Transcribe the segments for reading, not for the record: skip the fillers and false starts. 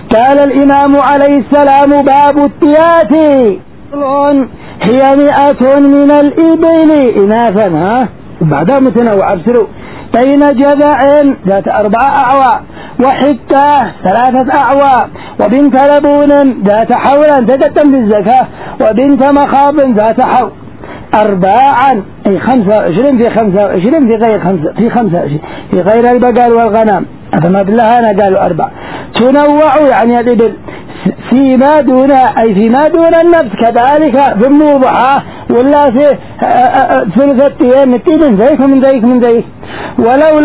قال الإمام عليه السلام: باب التيات هي 100 من الإبل إناثا بعدها متنوع أبصروا بين جذع ذات 4 أعوى وحكة 3 أعوى وبنت لبون ذات حول تقدم بالزكاة وبنت مخاض ذات حول 4 أي 25 في 25 في 25 في غير البقال والغنم فما بالله أنا قالوا 4 تنوع يعني الإبل فيما دون أي فيما دون النفس كذلك في الموضعة ولا في ثلث التين من ذيك من ذيك من ذيك ولو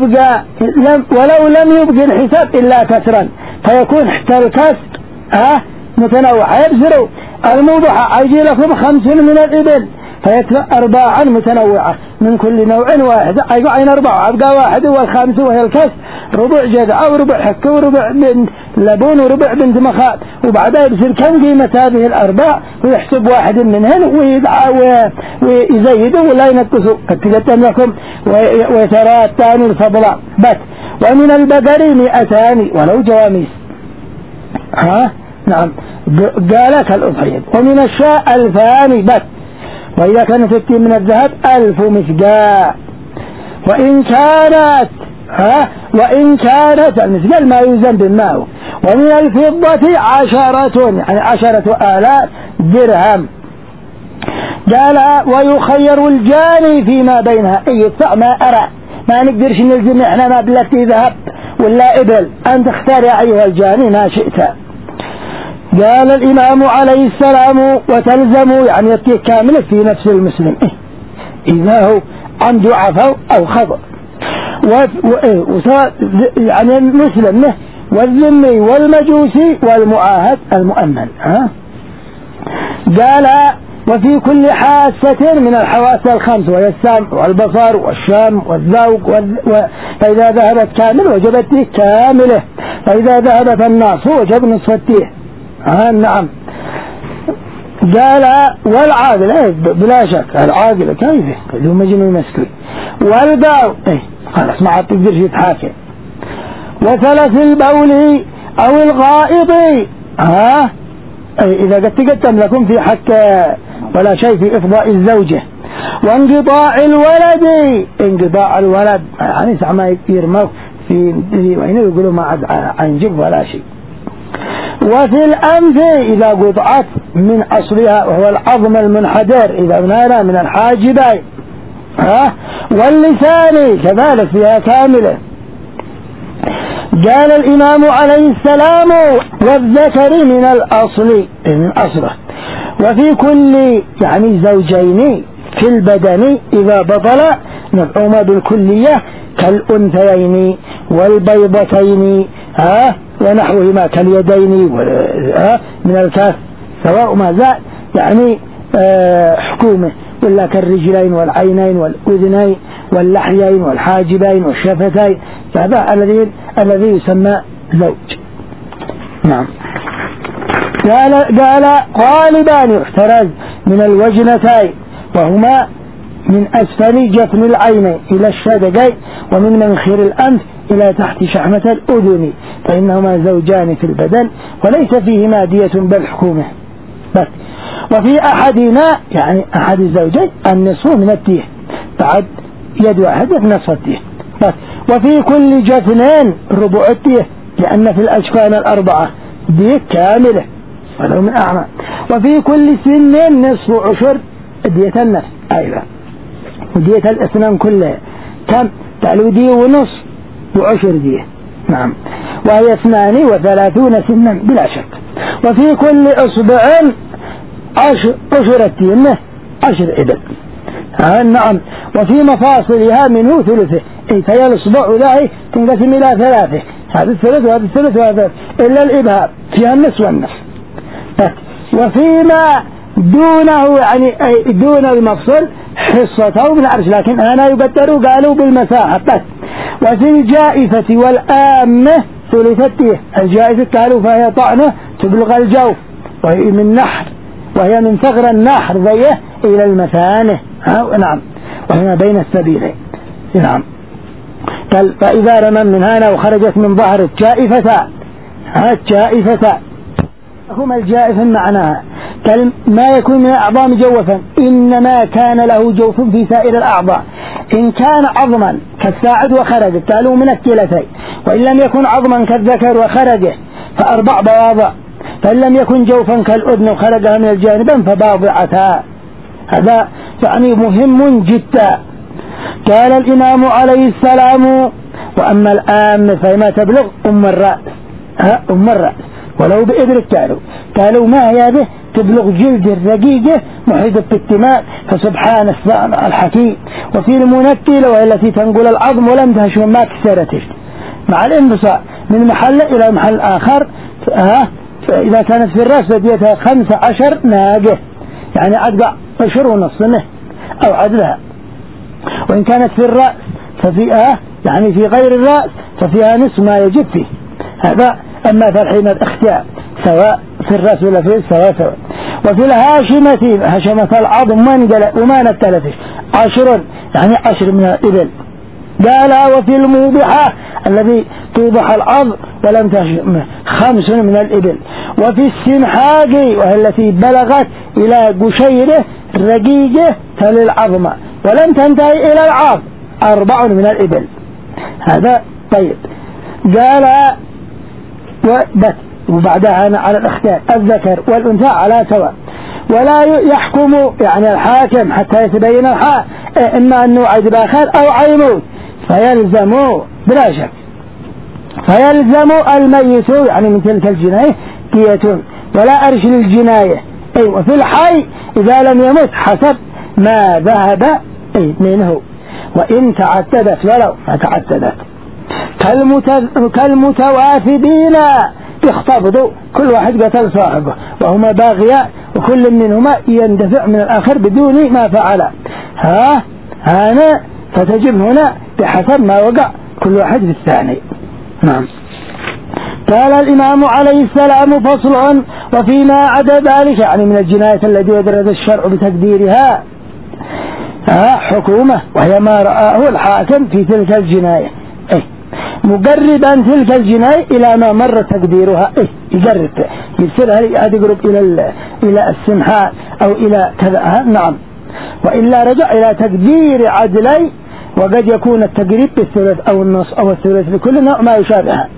لم يبقى الحساب إلا كسرا فيكون حتى الكسر متنوع. يبصروا الموضعة يجي لكم 5 من الإبل فيتبع 4 متنوعة من كل نوع واحد عين 4 أبقى 1 والخامس وهي الكسر ربع جذع وربع حكة وربع بنت لبون وربع بنت مخاض وبعدها يبصر كم قيمة هذه ال4 ويحسب واحد منهن ويزيدوا ولا ينقصوا قد تقدم لكم ويترى الثاني الفضلاء بس. ومن البقر 200 ولو جواميس نعم قالك الأضحية. ومن الشاء 2000 بس وإذا كانت 60 من الذهب 1000 مسقاء وإن كانت المسقال ما يوزن بالماء. ومن الفضة 10 يعني 10,000 درهم. قال ويخير الجاني فيما بينها أي يدفع ما أرى ما نقدرش نلزم احنا ما بلتي ذهب ولا إبل أن تختار يا أيها الجاني ما شئت. قال الإمام عليه السلام وتلزم يعني يطيق كامل في نفس المسلم إذا هو عنده عفو أو خطأ يعني المسلم والذمي والمجوسي والمعاهد المؤمن. قال وفي كل حاسة من الحواس ال5 وهي السمع والبصر والشم والذوق فإذا ذهبت كامل وجبت كامله فإذا ذهبت النصف وجب نصف التيه. نعم. قال والعاقل بلا شك العاقل كيف له مجنون مسكين والقاو خلاص ما عاد تقدرش يتحاكم. وثلث البول أو الغائط إذا قد تقدم لكم في حق ولا شيء في إفضاء الزوجة. وانقطاع الولد يعني ما يرموا في وين يقولوا ما عاد عنجب ولا شيء. وفي الأنف إذا قطعت من أصلها وهو العظم المنحدر إذا نال من الحاجبين واللسان كذلك فيها كاملة. قال الإمام عليه السلام والذكر من الأصل من أصله. وفي كل يعني زوجين في البدن إذا بطل نفعهما بالكلية كالأنثيين والبيضتين ونحوهما كاليدين من الكاف سواء ما زال يعني حكومة ولا كالرجلين والعينين والأذنين واللحيين والحاجبين والشفتين هذا الذي يسمى زوج. نعم. قال قالبان يحترز من الوجنتين وهما من أسفل جفن العين إلى الشدقين ومن منخير الأنف إلى تحت شحمة الأذن فإنهما زوجان في البدن وليس فيهما دية بل حكومة بس. وفي أحدنا يعني أحد الزوجين النصف من الدية بعد يد واحد نصف الدية بس. وفي كل جفنين ربع الدية لأن في الأجفان 4 دية كاملة ولو من أعمى. وفي كل سن نصف عشر دية النفس أيضا ودية الأسنان كلها كم تعلو دية ونصف وعشر دية. نعم. وهي 32 سنا بلا شك. وفي كل أصبع 10 دية 10 إبل. نعم. وفي مفاصلها منه ثلثه فهي الأصبع ذاهي تنقسم إلى 3 هذا الثلث وهذا الثلث وهذا إلا الإبهام فيها النصف والنصف. وفيما دونه يعني دون المفصل حصته من العرش لكن أنا يقدروا قالوا بالمساحة بس. وفي الجائفة والآمة ثلثته الجائفة قالوا فهي طعنة تبلغ الجوف وهي من نحر وهي من ثغر النحر ذيه إلى المثانة. نعم. وهنا بين السبيلين. نعم. قال فإذا رمى من هنا وخرجت من ظهر الجائفة الجائفة هما الجائف معناها ما يكون من الأعضاء مجوفا، إنما كان له جوف في سائر الأعضاء. إن كان عظما كالساعد وخرج تالو من الكلتين، وإن لم يكن عظما كالذكر وخرجه فأربع بواضع، فإن لم يكن جوفا كالأذن وخرجها من الجانبين فباضعتا. هذا يعني مهم جدا. قال الإمام عليه السلام: وأما الآن فما تبلغ الرأس الرأس ولو بإبرة قالوا ما هي هذه؟ تبلغ جلد الرقيقة محيطة بالتماء، فسبحان الحكيم. وفي المنكلة وهي التي تنقل العظم ولم تهشم ما كسرتش مع الانبساط من محل إلى محل آخر. إذا كانت في الرأس بديتها 15 ناقة، يعني أقطع 10.5 أو عدلها. وإن كانت في الرأس ففيها يعني في غير الرأس ففيها نصف ما يجب فيه. هذا أما في الحين الاختيار سواء في الرأس ولا في سواء. وفي الهاشمة هشمة العظم وما نتلتش 10 يعني 10 من الإبل. قال: وفي الموضحة الذي توضح العظم ولم تهشم 5 من الإبل. وفي السمحاق وهي التي بلغت إلى قشيره رقيقه تل العظم ولم تنتهي إلى العظم 4 من الإبل. هذا طيب. قال: وبعدها أنا على الاختيار الذكر والأنثى على سواء، ولا يحكم يعني الحاكم حتى يتبين الحق إما أنه عيب آخر أو عيموت، فيلزم بلا شك فيلزم الميت يعني من تلك الجناية دية ولا أرش للجناية. وفي الحي إذا لم يمت حسب ما ذهب منه، وإن تعددت ولو ما تعددت. كالمتوافدين يختبضوا كل واحد قتل صاحبه وهما باغياء، وكل منهما يندفع من الآخر بدون ما فعل. هنا فتجب هنا بحسب ما وقع كل واحد في الثاني. نعم. قال الإمام عليه السلام: فصل. وفيما عدا ذلك يعني من الجناية التي يدرج الشرع بتقديرها حكومة، وهي ما رآه الحاكم في تلك الجناية مقربا تلك الجناية إلى ما مر تقديرها. يقرب يصيرها يقرب إلى السمحاء أو إلى كذا. نعم. وإلا رجع إلى تقدير عدلي، وقد يكون التقريب بالثلث أو النص أو الثلث لكل نوع ما يشابهها.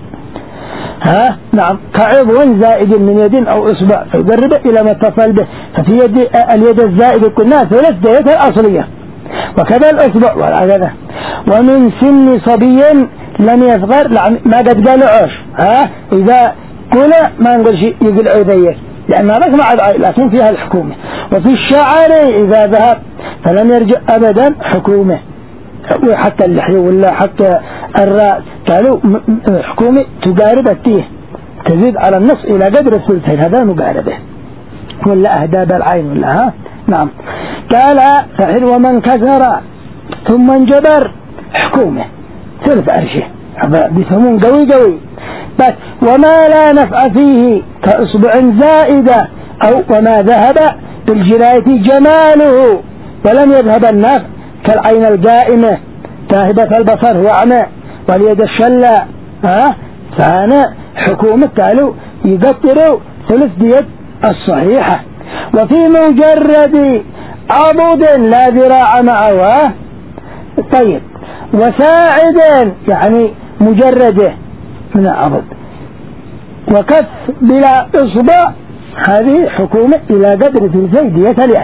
نعم. كعضو زائد من يد أو إصبع فيقرب إلى ما اتصل به، ففي اليد الزائد كلها ثلث ديتها الأصلية، وكذا الإصبع والعدد. ومن سن صبي لم يصغر ما قد قال عش إذا قل ما نقول شيء يقول عذيك لأن هذا مع العائل لكن فيها الحكومة. وفي الشعر إذا ذهب فلم يرجع أبدا حكومة، وحتى اللحية ولا حتى الرأس قالوا حكومة تقارب التيه تزيد على النص إلى قدر الثلثين، هذا مقاربة ولا أهداب العين ولا نعم. قال فحل ومن كسر ثم انجبر حكومة ثلث أرشه، هذا بيسمون قوي. بس وما لا نفع فيه كأصبع زائدة أو وما ذهب بالجناية جماله ولم يذهب النفع كالعين القائمة كاهبة البصر وعمى واليد الشلة فأنا حكومة قالوا يقدروا ثلث ديت الصحيحة. وفي مجرد عضد لا ذراع معه طيب، وساعد يعني مجرده من العضد، وكف بلا إصبع هذه حكومة إلى قدر ثلثي دية اليد.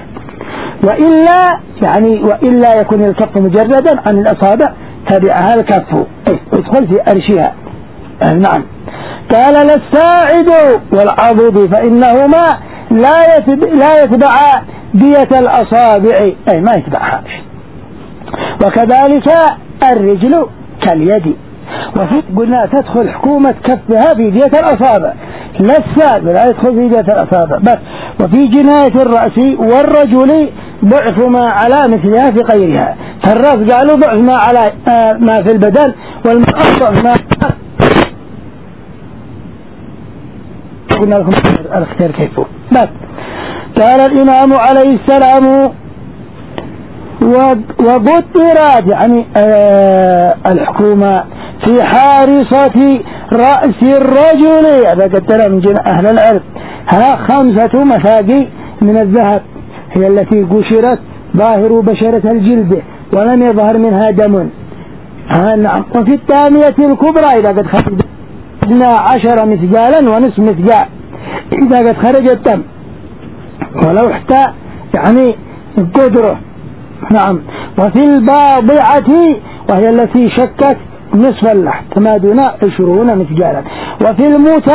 وإلا يكون الكف مجردا عن الأصابع تبعها الكف يدخل في أرشها. نعم. قال للساعد والعضد فإنهما لا يتبع دية الأصابع ما يتبعها. وكذلك الرجل كاليد. وفي قلنا تدخل حكومة كفها في دية الأصابع، لا الساعد لا يدخل في دية الأصابع بس. وفي جناية الرأس والرجل ضعف ما على مثلها في غيرها، فالرأس قالوا ضعف ما على ما في البدن، والمرأة ضعف ما قلنا لكم الاختيار كيفه بس. قال الإمام عليه السلام وقدرت يعني الحكومة في حارصة رأس الرجل. هذا قد من أهل العلم. ها 5 مثاقي من الذهب هي التي قشرت ظاهر بشرة الجلد ولم يظهر منها دم. نعم. وفي الثانية الكبرى إذا قد خرجنا 10 مثقالا ونصف مثقال إذا قد خرج الدم ولو حتى يعني قدره. نعم. وفي الباضعة وهي التي شكت نصف اللحم كما دون 20 مثقالا. وفي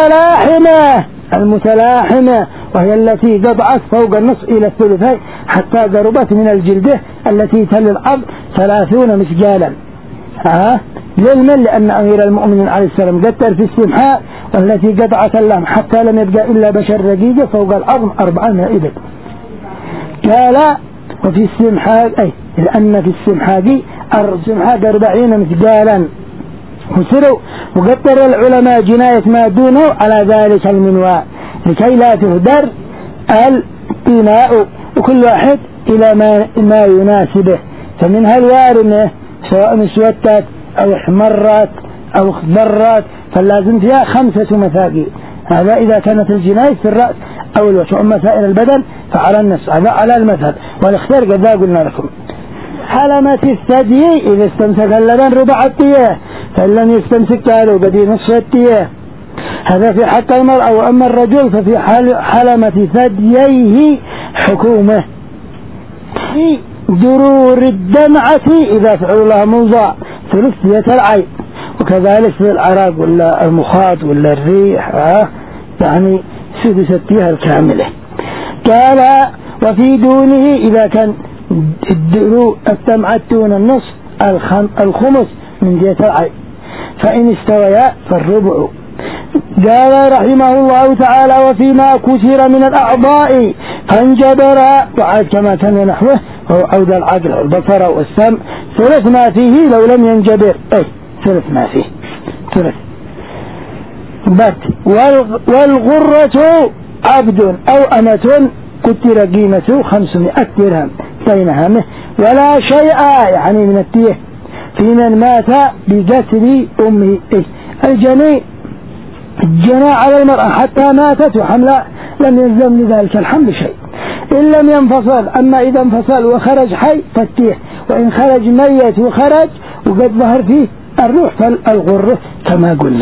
المتلاحمة وهي التي قطعت فوق النصف إلى الثلثين حتى قربت من الجلدة التي تل الأرض 30 مثقالا. للمن لأن أمير المؤمنين عليه السلام قتل في السمحاء والتي قطعت اللحم حتى لم يبقى إلا بشر رقيقة فوق العظم 4 من الإبل. قال وفي السمحاء لأن في السمحاء 40 مثقالا. وقدر العلماء جناية ما دونه على ذلك المنواء لكي لا تهدر البناء وكل واحد إلى ما يناسبه. فمنها الوارمة سواء اسودت أو احمرت أو اخضرت فلازم فيها 5 مثاقي. هذا إذا كانت الجناية في الرأس أو الوجه. أما سائر البدن فعلى النص. هذا على المثل والاختيار قد لا قلنا لكم. حلمة الثدي إذا استمسك اللبن ربع الطيه فإن لم يستمسك قالوا قد نصف الطيه. هذا في حق المرأة. وأما الرجل ففي حلمة ثدييه حكومة. في درور الدمعة إذا فعل الله موضع ثلث دية العين. وكذلك في العراق ولا المخاط ولا الريح يعني سدس الطيه الكاملة. قال وفي دونه إذا كان الدمعة دون النصف الخمس من دية العين فإن استويا فالربع. قال رحمه الله تعالى وفيما كسر من الأعضاء فانجبر وعاد كما كان نحوه وهو عود العقل والبصر والسمع ثلث ما فيه لو لم ينجبر ثلث ما فيه ثلث. والغرة عبد أو أمة كتر قيمته 500 درهم بينها ولا شيء يعني من التيه في من مات بجسر أمه. الجني على المرأة حتى ماتت وحملها لم يلزم لذلك الحمل شيء إن لم ينفصل. أما إذا انفصل وخرج حي فالتيه وإن خرج ميت وخرج وقد ظهر فيه الروح فالغرة كما قلنا.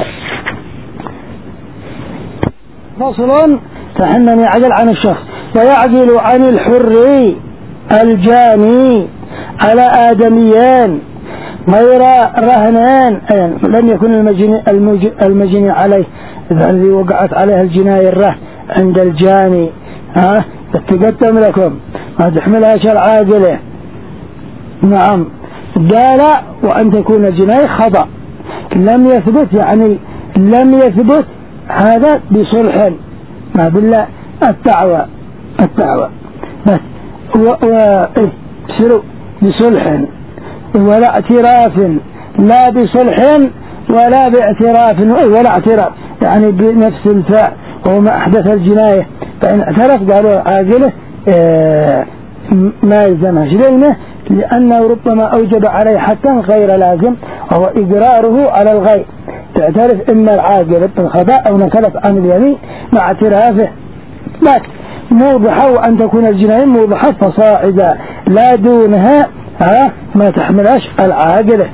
فصل فحنن يعدل عن الشخص ويعدل عن الحر الجاني على آدميان غير رهنان لم يكن المجني عليه الذي وقعت عليه الجناية الرهن عند الجاني. تقدم لكم ما تحملها شرع عاجله. نعم. قال وأن تكون الجناية خطأ لم يثبت يعني لم يثبت هذا بصلح ما بالله الدعوة بس بصلح ولا اعتراف لا بصلح ولا باعتراف ولا اعتراف يعني بنفس الفعل وهو ما أحدث الجناية. فإن اعترف قالوا عاجله ما يلزمها شلينه لأنه ربما أوجب عليه حتى غير لازم وهو إقراره على الغير. تعترف إما العاجل بالخطأ أو نكلت عن اليمين مع اعترافه لكن موضحة وأن تكون الجناية موضحة فصاعدا لا دونها ما تحملش العاجلة.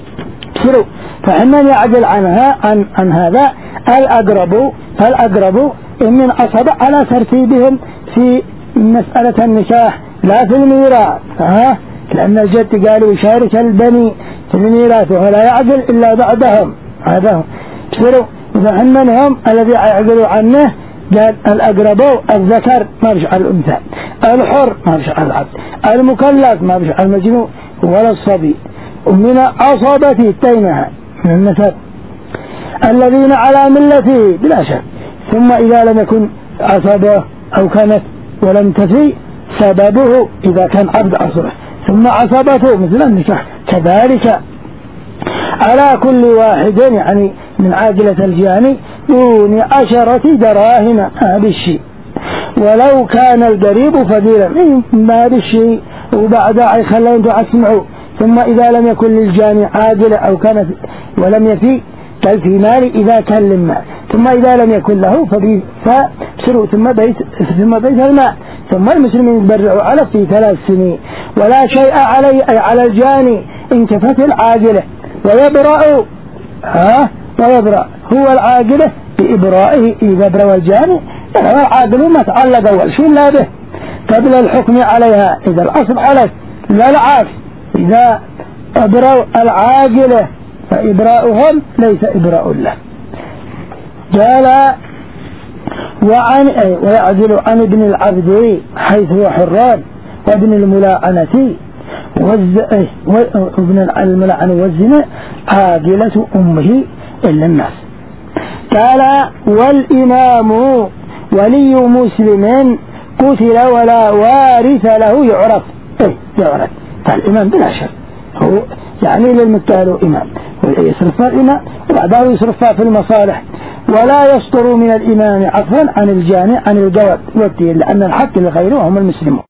فحمن يعدل عنها عن هذا فالأقرب من أصب على ترتيبهم في مسألة النكاح لا في الميراث. لأن الجد قالوا يشارك البني في الميراث ولا يعدل إلا بعدهم. هذا هم فحمنهم الذي يعدلوا عنه قال الأقرب الذكر ما بشع الأنثى الحر ما بشع العبد المكلف ما بشع المجنون ولا الصبي ومن عصابته التينها من النسب الذين على ملته بلا شك. ثم إذا لم يكن عصبه أو كانت ولم تفي سببه إذا كان عبد أصله ثم عصبته مثل النكاح كذلك على كل واحد يعني من عاجلة الجاني دون 10 دراهم بالشيء ولو كان القريب فضيلا ما بالشيء. وبعد خلينا تسمعوا ثم إذا لم يكن للجاني عاجلة أو كان ولم يفي كالفي مال إذا كان للمال، ثم إذا لم يكن له فبسروا ثم بيت المال، ثم المسلمين يتبرعوا على في 3 سنين ولا شيء عليه أي على الجاني إن كفت العاجلة ويبرأ هو العاجلة بإبرائه إذا برأ الجاني العاجل ما تعلق أول شيء لا به قبل الحكم عليها، إذا الأصل عليه لا العاف، إذا أبرأوا العاجلة فإبراؤهم ليس إبراء له. قال ويعدل عن ابن العبد حيث هو حران وابن الملاعنة وابن الملاعنة والزنا عاجلة أمه إلا الناس. قال والإمام ولي مسلم قتل ولا وارث له يعرف يعرف. فالإمام بلا شك هو يعني للمتال إمام ويصرف الإمام وبعده يصرفها في المصالح، ولا يصدر من الإمام عفوا عن الجاني عن الجواب والدين، لأن الحق لغيره هم المسلمون.